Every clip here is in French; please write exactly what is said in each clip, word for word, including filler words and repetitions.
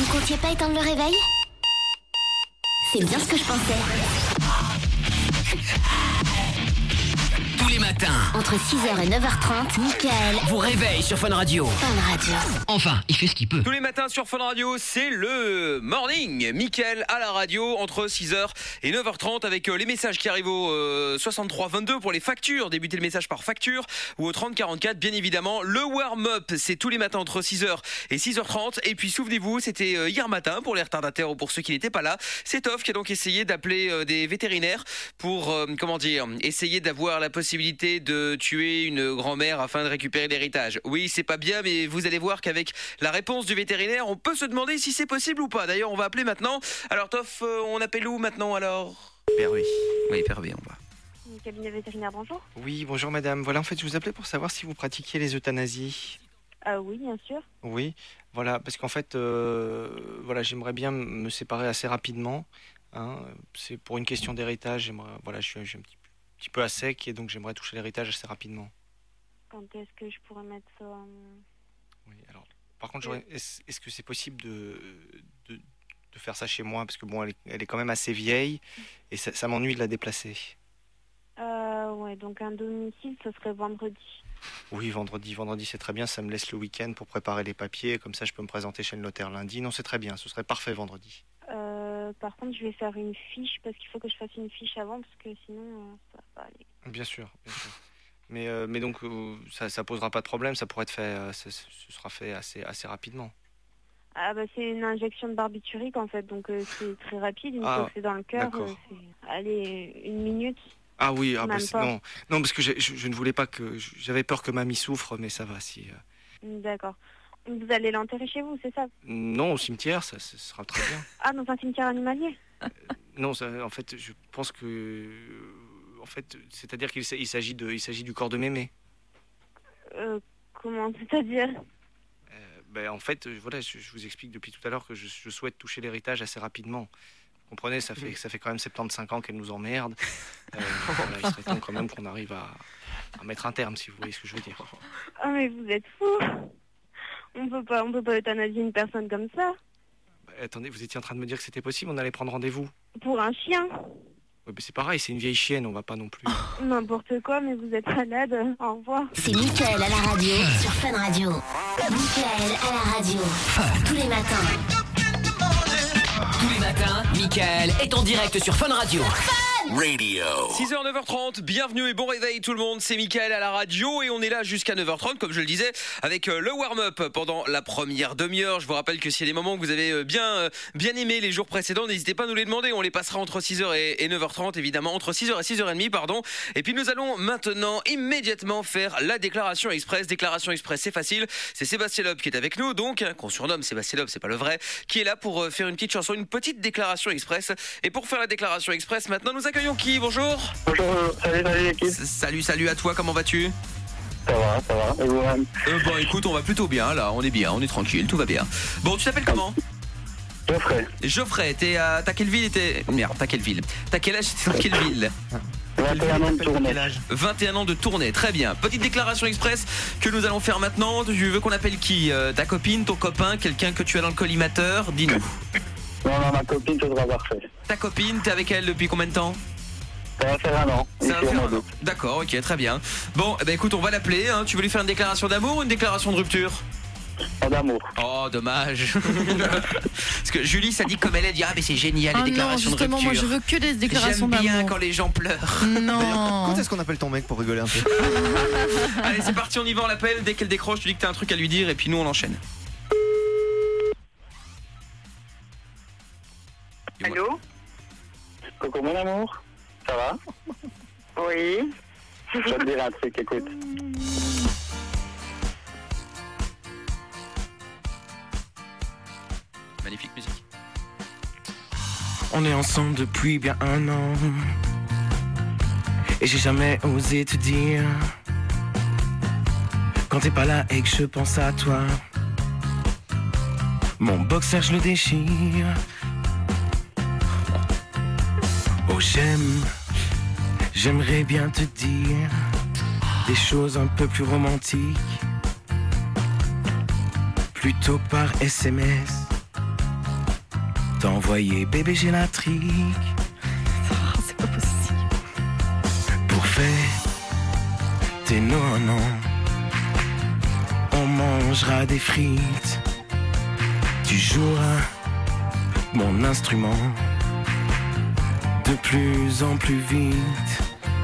Vous ne comptiez pas éteindre le réveil ? C'est bien ce que je pensais. Tous les matins, entre six heures et neuf heures trente, Mickaël vous réveille sur Fun Radio. Fun Radio. Enfin, il fait ce qu'il peut. Tous les matins sur Fun Radio, c'est le morning. Mickaël à la radio entre six heures et neuf heures trente avec les messages qui arrivent au euh, soixante-trois vingt-deux pour les factures. Débutez le message par facture ou au trente quarante-quatre, bien évidemment. Le warm-up, c'est tous les matins entre six heures et six heures trente. Et puis souvenez-vous, c'était hier matin pour les retardataires ou pour ceux qui n'étaient pas là. C'est Toff qui a donc essayé d'appeler euh, des vétérinaires pour, euh, comment dire, essayer d'avoir la possibilité de tuer une grand-mère afin de récupérer l'héritage. Oui, c'est pas bien, mais vous allez voir qu'avec la réponse du vétérinaire, on peut se demander si c'est possible ou pas. D'ailleurs, on va appeler maintenant. Alors, Toff, euh, on appelle où maintenant alors ? Pervé. Oui, Pervé, on va. Cabinet vétérinaire, bonjour. Oui, bonjour madame. Voilà, en fait, je vous appelais pour savoir si vous pratiquiez les euthanasies. Euh, oui, bien sûr. Oui, voilà, parce qu'en fait, euh, voilà, j'aimerais bien me séparer assez rapidement. Hein. C'est pour une question d'héritage. J'aimerais, voilà, je suis, je suis un petit, petit peu à sec et donc j'aimerais toucher l'héritage assez rapidement. Quand est-ce que je pourrais mettre ça en... Oui, alors, par contre, j'aurais, est-ce, est-ce que c'est possible de, de, de faire ça chez moi ? Parce que bon, elle est, elle est quand même assez vieille et ça, ça m'ennuie de la déplacer. Euh, ouais, donc un domicile, ce serait vendredi. Oui, vendredi, vendredi c'est très bien, ça me laisse le week-end pour préparer les papiers, comme ça je peux me présenter chez le notaire lundi. Non, c'est très bien, ce serait parfait vendredi. Euh, par contre, je vais faire une fiche, parce qu'il faut que je fasse une fiche avant, parce que sinon, euh, ça va pas aller. Bien sûr, bien sûr. Mais, euh, mais donc, euh, ça, ça posera pas de problème, ça pourrait être fait, euh, ça, ce sera fait assez, assez rapidement. Ah bah c'est une injection de barbiturique en fait, donc euh, c'est très rapide, une Ah, fois que c'est dans le cœur, d'accord. euh, c'est... Allez, une minute. Ah oui, ah bah, Même c'est- pas. non, non, parce que j'ai- je, je ne voulais pas que, j'avais peur que mamie souffre, mais ça va si. euh, D'accord. Vous allez l'enterrer chez vous, c'est ça? Non, au cimetière, ça, ça sera très bien. Ah, dans un cimetière animalier? Non, ça, en fait, je pense que, euh, en fait, c'est-à-dire qu'il s- il s'agit de, il s'agit du corps de mémé. Euh, comment, c'est-à-dire? Euh, ben, en fait, euh, voilà, je, je vous explique depuis tout à l'heure que je, je souhaite toucher l'héritage assez rapidement. Vous comprenez, ça fait, ça fait quand même soixante-quinze ans qu'elle nous emmerde. Euh, voilà, il serait temps quand même qu'on arrive à, à mettre un terme, si vous voyez ce que je veux dire. Ah mais vous êtes fou. On peut pas, on peut pas euthanasier une personne comme ça. Bah, attendez, vous étiez en train de me dire que c'était possible, on allait prendre rendez-vous. Pour un chien. Ouais, ben, c'est pareil, c'est une vieille chienne, on va pas non plus. N'importe quoi, mais vous êtes malade. Au revoir. C'est Mickaël à la radio sur Fun Radio. Mickaël à la radio. Tous les matins. Tous les matins, Mickaël est en direct sur Fun Radio. Radio. six heures neuf heures trente, bienvenue et bon réveil tout le monde, c'est Mickaël à la radio et on est là jusqu'à neuf heures trente comme je le disais avec euh, le warm-up pendant la première demi-heure. Je vous rappelle que s'il y a des moments que vous avez euh, bien, euh, bien aimé les jours précédents, n'hésitez pas à nous les demander, on les passera entre six heures et, et neuf heures trente évidemment, entre six heures et six heures trente pardon. Et puis nous allons maintenant immédiatement faire la déclaration express. Déclaration express, c'est facile, c'est Sébastien Loeb qui est avec nous donc, hein, qu'on surnomme Sébastien Loeb, c'est pas le vrai, qui est là pour euh, faire une petite chanson, une petite déclaration express. Et pour faire la déclaration express, maintenant nous accueillons qui? Bonjour. Bonjour, salut, salut l'équipe. S- Salut, salut à toi, comment vas-tu? Ça va, ça va. Et vous-même? euh, Bon écoute, on va plutôt bien là, on est bien, on est tranquille, tout va bien. Bon, tu t'appelles comment? Geoffrey. Geoffrey, t'es à... T'as quelle ville? T'es... Merde, t'as quelle ville? T'as quel âge? T'es dans quelle ville? vingt et un ans de tournée. vingt et un ans de tournée, très bien. Petite déclaration express que nous allons faire maintenant. Tu veux qu'on appelle qui? Euh, Ta copine, ton copain, quelqu'un que tu as dans le collimateur? Dis-nous. Non, non, ma copine, ce sera parfait. Ta copine, t'es avec elle depuis combien de temps? Ça va faire un an. Ça va ici, au faire mois un an. d'août. D'accord, ok, très bien. Bon, eh ben écoute, on va l'appeler, hein. Tu veux lui faire une déclaration d'amour ou une déclaration de rupture? Pas d'amour. Oh, dommage. Parce que Julie, ça dit comme elle, elle dit ah mais c'est génial les Ah non, déclarations de justement, rupture. moi je veux que des déclarations J'aime bien d'amour. quand les gens pleurent. Non. Quand est-ce qu'on appelle ton mec pour rigoler un peu? Allez, c'est parti, on y va, on l'appelle. Dès qu'elle décroche, tu dis que t'as un truc à lui dire et puis nous on enchaîne. Allô? Coucou mon amour. Ça va? Oui. Je vais te dire un truc, écoute. Magnifique musique. On est ensemble depuis bien un an et j'ai jamais osé te dire quand t'es pas là et que je pense à toi. Mon boxer je le déchire. Oh j'aime, j'aimerais bien te dire des choses un peu plus romantiques, plutôt par S M S. t'envoyer bébé j'ai la trique. C'est pas possible. Pour fêter non non, on mangera des frites. Tu joueras mon instrument de plus en plus vite.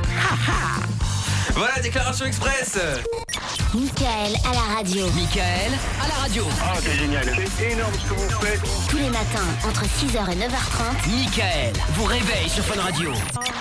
Voilà, déclaration express. Mickaël à la radio. Mickaël à la radio. Ah, c'est génial. C'est énorme ce que vous faites. Tous les matins, entre six heures et neuf heures trente. Mickaël vous réveille sur Fun Radio.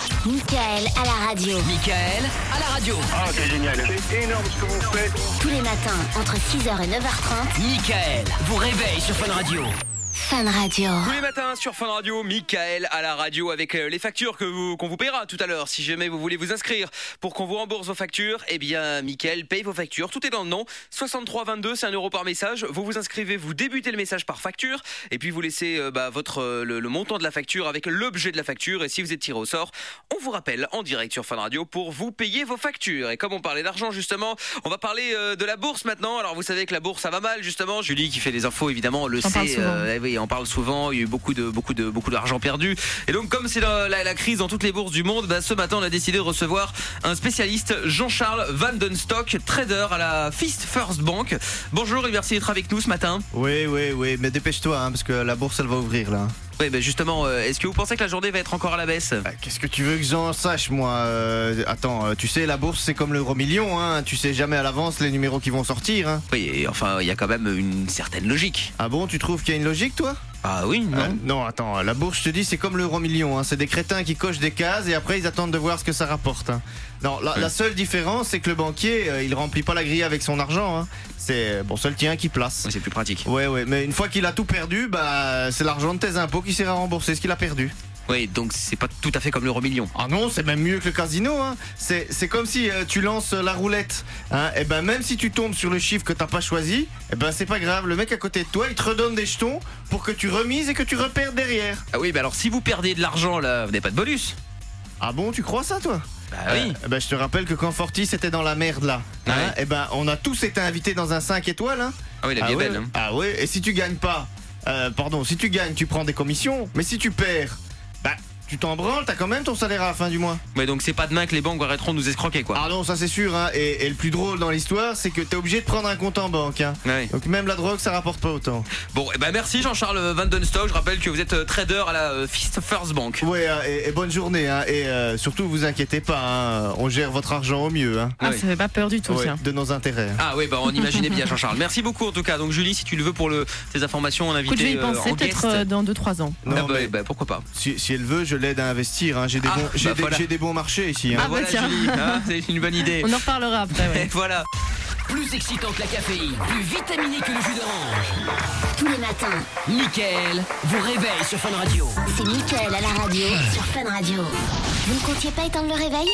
Mickaël à la radio. Mickaël à la radio. Ah, c'est génial. C'est énorme ce que vous faites. Tous les matins, entre six heures et neuf heures trente. Mickaël vous réveille sur Fun Radio. Fun Radio. Tous les matins sur Fun Radio, Mickaël à la radio avec les factures que vous, qu'on vous paiera tout à l'heure. Si jamais vous voulez vous inscrire pour qu'on vous rembourse vos factures, eh bien Mickaël paye vos factures. Tout est dans le nom. soixante-trois vingt-deux, c'est un euro par message. Vous vous inscrivez, vous débutez le message par facture et puis vous laissez euh, bah, votre euh, le, le montant de la facture avec l'objet de la facture. Et si vous êtes tiré au sort, on vous rappelle en direct sur Fun Radio pour vous payer vos factures. Et comme on parlait d'argent justement, on va parler euh, de la bourse maintenant. Alors vous savez que la bourse ça va mal justement. Julie qui fait les infos évidemment le On parle sait. souvent. Euh, eh oui, on parle souvent. Il y a eu beaucoup de beaucoup de beaucoup d'argent perdu. Et donc comme c'est la, la, la crise dans toutes les bourses du monde, bah, ce matin on a décidé de recevoir un spécialiste, Jean-Charles Van Den Stock, trader à la Fifth First Bank. Bonjour et merci d'être avec nous ce matin. Oui, oui, oui, mais dépêche-toi, hein, parce que la bourse, elle va ouvrir, là. Oui, bah justement, euh, est-ce que vous pensez que la journée va être encore à la baisse? Bah, qu'est-ce que tu veux que j'en sache, moi euh, Attends, euh, tu sais, la bourse, c'est comme l'euro million, hein. Tu sais jamais à l'avance les numéros qui vont sortir, hein. Oui, et enfin, il y a quand même une certaine logique. Ah bon, tu trouves qu'il y a une logique, toi? Ah oui, non Euh, Non, attends, la bourse, je te dis, c'est comme l'euro million, hein. C'est des crétins qui cochent des cases et après, ils attendent de voir ce que ça rapporte, hein. Non, la, Ouais. la seule différence, c'est que le banquier, euh, il remplit pas la grille avec son argent, hein. C'est bon, seul tien qui place. Oui, c'est plus pratique. Ouais, ouais, mais une fois qu'il a tout perdu, bah, c'est l'argent de tes impôts qui sert à rembourser ce qu'il a perdu. Oui, donc c'est pas tout à fait comme l'euro million. Ah non, c'est même mieux que le casino, hein. C'est, c'est comme si euh, tu lances la roulette, hein. Et ben même si tu tombes sur le chiffre que t'as pas choisi, et ben c'est pas grave. Le mec à côté de toi, il te redonne des jetons pour que tu remises et que tu reperdes derrière. Ah oui, bah alors si vous perdez de l'argent là, vous n'avez pas de bonus. Ah bon, tu crois ça, toi? Bah oui. Euh, ben je te rappelle que quand Fortis était dans la merde là, hein, Ouais. et ben on a tous été invités dans un cinq étoiles, hein. Ah oui, la vie ah est ouais, belle. Hein. Ah ouais, et si tu gagnes pas, euh, pardon, si tu gagnes, tu prends des commissions, mais si tu perds, bah tu t'en branles, t'as quand même ton salaire à la fin du mois. Ouais, donc c'est pas demain que les banques arrêteront de nous escroquer quoi. Ah non, ça c'est sûr, hein. Et, et le plus drôle dans l'histoire, c'est que t'es obligé de prendre un compte en banque, hein. Ouais. Donc même la drogue, ça rapporte pas autant. Bon, et ben merci Jean-Charles Van Den Stock. Je rappelle que vous êtes euh, trader à la euh, Fifth First Bank. Ouais, hein, et, et bonne journée, hein. Et euh, surtout, vous inquiétez pas, hein. On gère votre argent au mieux, hein. Ah, oui. ça fait pas peur du tout, Ouais, ça. de nos intérêts. Ah oui, bah on imaginait bien Jean-Charles. Merci beaucoup en tout cas. Donc Julie, si tu le veux pour le, tes informations, on a invité Écoute, je vais y euh, penser en peut-être guest. euh, dans deux trois ans. Non, Ah bah, mais bah, pourquoi pas. si, si elle veut, je l'aide à investir, hein. J'ai des, Ah, bons, j'ai bah des, voilà. j'ai des bons marchés ici, hein. Ah, bah, Voilà tiens. Julie, hein, c'est une bonne idée. On en reparlera après, Et ouais. voilà. Plus excitant que la caféine, plus vitaminé que le jus d'orange. Tous les matins, Mickaël vous réveille sur Fun Radio. c'est Mickaël à la radio sur Fun Radio. Vous ne comptiez pas éteindre le réveil?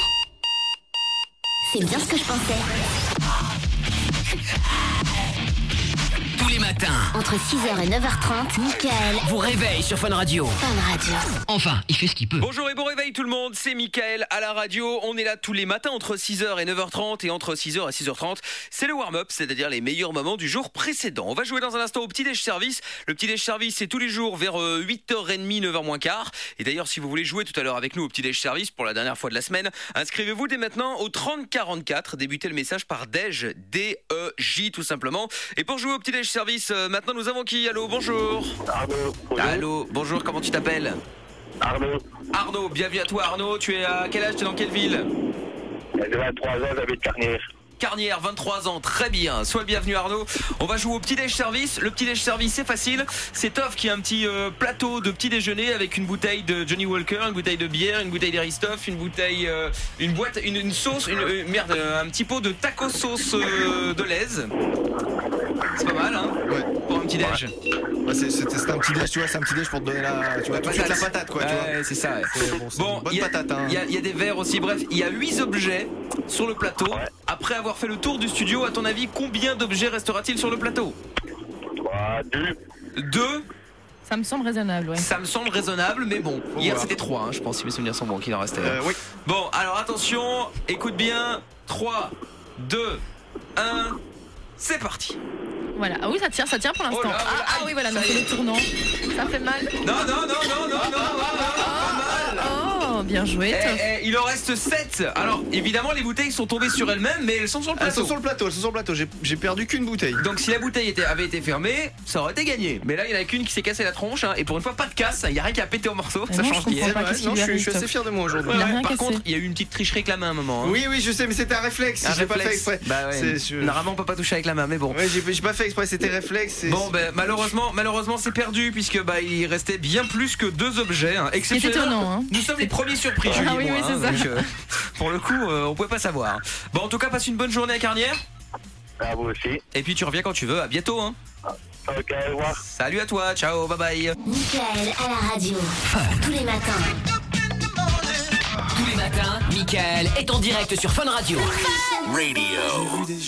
C'est bien ce que je pensais. Tous les matins, Entre six heures et neuf heures trente, Mickaël, vous réveille sur Fun Radio. Fun Radio. Enfin, il fait ce qu'il peut. Bonjour et bon réveil tout le monde, c'est Mickaël à la radio. On est là tous les matins entre six heures et neuf heures trente et entre six heures et six heures trente, c'est le warm-up, c'est-à-dire les meilleurs moments du jour précédent. On va jouer dans un instant au petit déj service. Le petit déj service, c'est tous les jours vers euh, huit heures trente, neuf heures moins quart. Et d'ailleurs, si vous voulez jouer tout à l'heure avec nous au petit déj service pour la dernière fois de la semaine, inscrivez-vous dès maintenant au trente quarante-quatre. Débutez le message par déj, D E J tout simplement. Et pour jouer au petit déj service, euh, maintenant nous avons qui? Allô, bonjour. Arnaud. Bonjour. Allô, bonjour, comment tu t'appelles? Arnaud. Arnaud, bienvenue à toi Arnaud. Tu es à quel âge? Tu es dans quelle ville? J'ai vingt-trois ans, j'habite Carnière. Carnière, vingt-trois ans, très bien. Sois le bienvenu Arnaud. On va jouer au petit déj service. Le petit déj service, c'est facile. C'est Toff qui a un petit euh, plateau de petit déjeuner avec une bouteille de Johnny Walker, une bouteille de bière, une bouteille d'Aristoff, une bouteille, euh, une boîte, une, une sauce, une euh, merde, euh, un petit pot de taco sauce euh, de l'aise. C'est pas mal, hein? Ouais. Pour un petit déj. Ouais, c'est, c'est, c'est un petit déj, tu vois, c'est un petit déj pour te donner la, tu vois, tout de suite la patate, quoi, tu vois. Ouais, c'est ça. Ouais. C'est, bon, c'est Bon, une bonne il y a- patate, hein. Il y, a- il y a des verres aussi. Bref, il y a huit objets sur le plateau. Ouais. Après avoir fait le tour du studio, à ton avis, combien d'objets restera-t-il sur le plateau? trois, deux. Deux. Ça me semble raisonnable, ouais. Ça me semble raisonnable, mais bon. Faut Hier voir. c'était trois, hein, je pense, si mes souvenirs sont bons, qu'il en restait. Euh, oui. Bon, alors attention, écoute bien. trois, deux, un, c'est parti. Voilà. Ah oui, ça tient, ça tient pour l'instant. Oh là, oh là, ah, ah aïe, oui, voilà, ça non, y c'est est. le tournant. Ça fait mal. Non, non, non, non, non, non, Oh, bien joué. Eh, Toff. eh, il en reste sept. Alors évidemment les bouteilles sont tombées sur elles-mêmes, mais elles sont sur le Elles plateau. sont sur le plateau, elles sont sur le plateau. J'ai, j'ai perdu qu'une bouteille. Donc si la bouteille était, avait été fermée, ça aurait été gagné. Mais là il y en a qu'une qui s'est cassée la tronche, hein, et pour une fois pas de casse, il y a rien qui a pété en morceaux, Mais ça non, change je comprends d'hier. pas. Ouais, qu'est-ce qui non, lui je, suis, arrive, je suis assez Toff fier de moi aujourd'hui. Il a Ouais, rien par cassé. contre, il y a eu une petite tricherie avec la main à un moment. hein. Oui, oui, je sais, mais c'était un réflexe. Un j'ai pas fait réflexe. exprès. Bah ouais. C'est- je- Normalement on peut pas toucher avec la main, mais bon. Ouais, j'ai, j'ai pas fait exprès, c'était réflexe. c'est- Bon ben malheureusement malheureusement c'est perdu puisque bah il restait bien plus que deux objets hein. C'est Exceptionnellement. étonnant, hein. Nous sommes les premiers surpris Ah Julie et oui, moi, oui, hein, c'est ça. donc, euh, pour le coup euh, on pouvait pas savoir. Bon en tout cas passe une bonne journée à Carnières. À vous aussi. Et puis tu reviens quand tu veux, à bientôt hein. Ok, au revoir. Salut à toi, ciao, bye bye. Michael à la radio. Tous les matins. Tous les matins, Michael est en direct sur Fun Radio. Radio.